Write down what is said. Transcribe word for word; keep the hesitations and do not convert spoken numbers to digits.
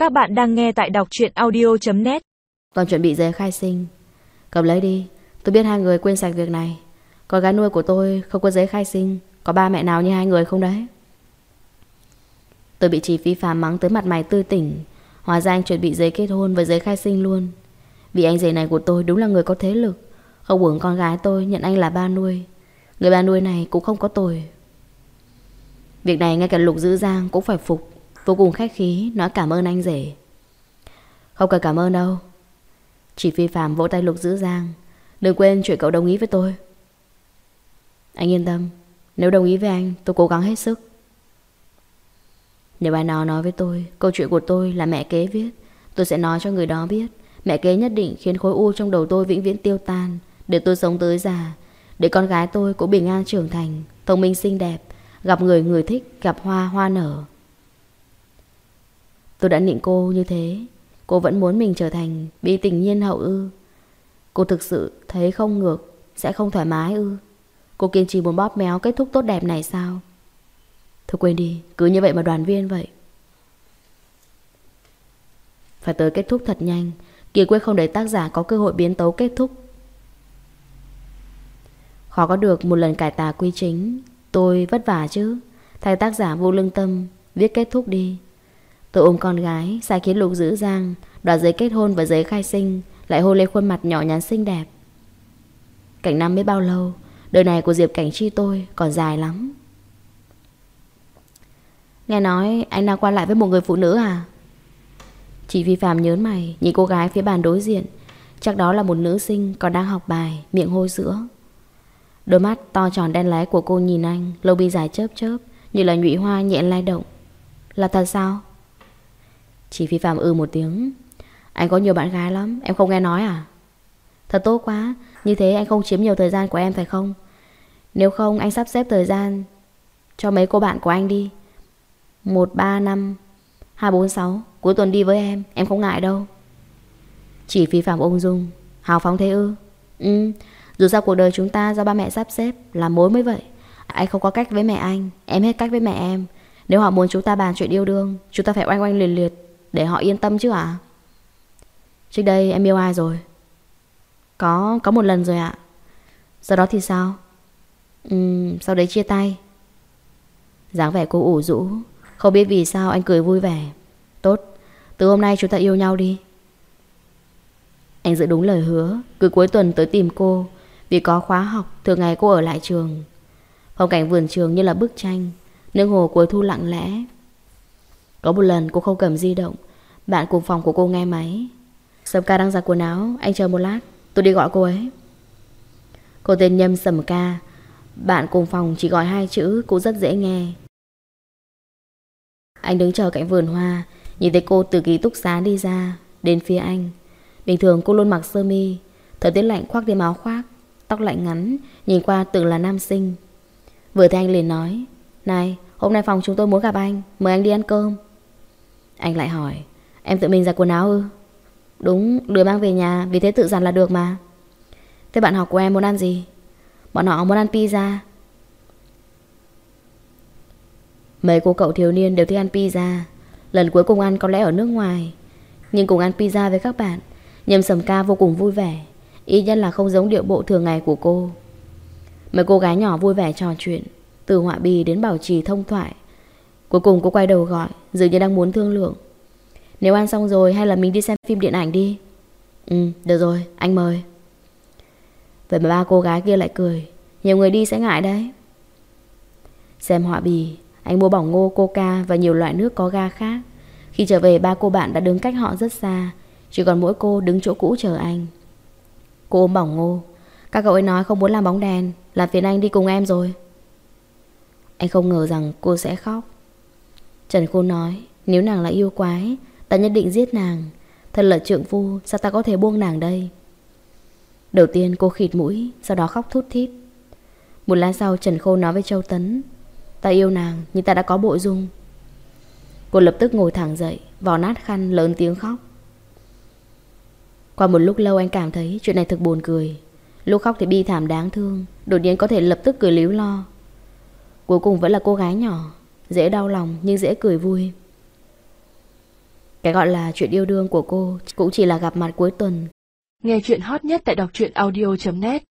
Các bạn đang nghe tại đọc truyện audio chấm net. Toàn chuẩn bị giấy khai sinh. Cầm lấy đi. Tôi biết hai người quên sạch việc này. Con gái nuôi của tôi không có giấy khai sinh. Có ba mẹ nào như hai người không đấy? Tôi bị chị Phi Phạm mắng tới mặt mày tươi tỉnh. Hóa ra anh chuẩn bị giấy kết hôn với giấy khai sinh luôn. Vì anh rể này của tôi đúng là người có thế lực. Không uổng con gái tôi nhận anh là ba nuôi. Người ba nuôi này cũng không có tồi. Việc này ngay cả Lục Dữ Giang cũng phải phục. Vô cùng khách khí nói cảm ơn anh rể. Không cần cảm ơn đâu. Chị Phi Phạm vỗ tay Lục Dữ Giang. Đừng quên chuyện cậu đồng ý với tôi. Anh yên tâm. Nếu đồng ý với anh tôi cố gắng hết sức. Nếu ai nào nói với tôi câu chuyện của tôi là mẹ kế viết, tôi sẽ nói cho người đó biết mẹ kế nhất định khiến khối u trong đầu tôi vĩnh viễn tiêu tan, để tôi sống tới già, để con gái tôi cũng bình an trưởng thành, thông minh xinh đẹp, gặp người người thích, gặp hoa hoa nở. Tôi đã nịnh cô như thế, cô vẫn muốn mình trở thành bi tình nhiên hậu ư? Cô thực sự thấy không ngược, sẽ không thoải mái ư? Cô kiên trì muốn bóp méo kết thúc tốt đẹp này sao? Thôi quên đi, cứ như vậy mà đoàn viên vậy. Phải tới kết thúc thật nhanh, kiên quyết không để tác giả có cơ hội biến tấu kết thúc. Khó có được một lần cải tà quy chính. Tôi vất vả chứ. Thay tác giả vô lương tâm viết kết thúc đi. Tôi ôm con gái, sai khiến Lục Dữ Giang đoạt giấy kết hôn và giấy khai sinh, lại hôn lên khuôn mặt nhỏ nhắn xinh đẹp. Cảnh năm biết bao lâu, đời này của Diệp Cảnh Chi tôi còn dài lắm. Nghe nói anh đang qua lại với một người phụ nữ à? Chị Phi Phạm nhớn mày, nhìn cô gái phía bàn đối diện. Chắc đó là một nữ sinh còn đang học bài, miệng hôi sữa. Đôi mắt to tròn đen láy của cô nhìn anh, lông mi dài chớp chớp, như là nhụy hoa nhẹ lay động. Là thật sao? Chị Phi Phạm ư một tiếng. Anh có nhiều bạn gái lắm, em không nghe nói à? Thật tốt quá, như thế anh không chiếm nhiều thời gian của em phải không? Nếu không anh sắp xếp thời gian cho mấy cô bạn của anh đi. Một, ba, năm, hai, bốn, sáu. Cuối tuần đi với em, em không ngại đâu. Chị Phi Phạm ung dung. Hào phóng thế ư? Ừ, dù sao cuộc đời chúng ta do ba mẹ sắp xếp, làm mối mới vậy. Anh không có cách với mẹ anh, em hết cách với mẹ em. Nếu họ muốn chúng ta bàn chuyện yêu đương, chúng ta phải oanh oanh liệt liệt để họ yên tâm chứ ạ. À? Trước đây em yêu ai rồi? Có, có một lần rồi ạ. Sau đó thì sao? Ừ, sau đấy chia tay. Dáng vẻ cô ủ rũ. Không biết vì sao anh cười vui vẻ. Tốt, từ hôm nay chúng ta yêu nhau đi. Anh giữ đúng lời hứa, cứ cuối tuần tới tìm cô. Vì có khóa học, thường ngày cô ở lại trường. Phong cảnh vườn trường như là bức tranh, nước hồ cuối thu lặng lẽ. Có một lần cô không cầm di động, bạn cùng phòng của cô nghe máy. Sầm Ca đang giặt quần áo, anh chờ một lát, tôi đi gọi cô ấy. Cô tên Nhâm Sầm Ca. Bạn cùng phòng chỉ gọi hai chữ cũng rất dễ nghe. Anh đứng chờ cạnh vườn hoa, nhìn thấy cô từ ký túc xá đi ra, đến phía anh. Bình thường cô luôn mặc sơ mi, thời tiết lạnh khoác thêm áo khoác, tóc lạnh ngắn, nhìn qua tưởng là nam sinh. Vừa thấy anh liền nói: Này, hôm nay phòng chúng tôi muốn gặp anh, mời anh đi ăn cơm. Anh lại hỏi: Em tự mình giặt quần áo ư? Đúng, đưa mang về nhà, vì thế tự giặt là được mà. Thế bạn học của em muốn ăn gì? Bọn họ muốn ăn pizza. Mấy cô cậu thiếu niên đều thích ăn pizza. Lần cuối cùng ăn có lẽ ở nước ngoài, nhưng cùng ăn pizza với các bạn, Nhâm Sầm Ca vô cùng vui vẻ. Ý nhất là không giống điệu bộ thường ngày của cô. Mấy cô gái nhỏ vui vẻ trò chuyện, từ họa bì đến bảo trì thông thoại. Cuối cùng cô quay đầu gọi, dường như đang muốn thương lượng: Nếu ăn xong rồi hay là mình đi xem phim điện ảnh đi? Ừ, được rồi, anh mời. Vậy mà ba cô gái kia lại cười: Nhiều người đi sẽ ngại đấy. Xem họa bì, anh mua bỏng ngô, coca và nhiều loại nước có ga khác. Khi trở về ba cô bạn đã đứng cách họ rất xa, chỉ còn mỗi cô đứng chỗ cũ chờ anh. Cô ôm bỏng ngô. Các cậu ấy nói không muốn làm bóng đèn, làm phiền anh đi cùng em rồi. Anh không ngờ rằng cô sẽ khóc. Trần Khôn nói: Nếu nàng là yêu quái, ta nhất định giết nàng. Thật là trượng phu, sao ta có thể buông nàng đây? Đầu tiên cô khịt mũi, sau đó khóc thút thít. Một lát sau Trần Khôn nói với Châu Tấn: Ta yêu nàng nhưng ta đã có bội dung. Cô lập tức ngồi thẳng dậy, vò nát khăn lớn tiếng khóc. Qua một lúc lâu anh cảm thấy chuyện này thực buồn cười. Lúc khóc thì bi thảm đáng thương, đột nhiên có thể lập tức cười líu lo. Cuối cùng vẫn là cô gái nhỏ, dễ đau lòng nhưng dễ cười vui. Cái gọi là chuyện yêu đương của cô cũng chỉ là gặp mặt cuối tuần. Nghe chuyện hot nhất tại đọc truyện audio chấm net.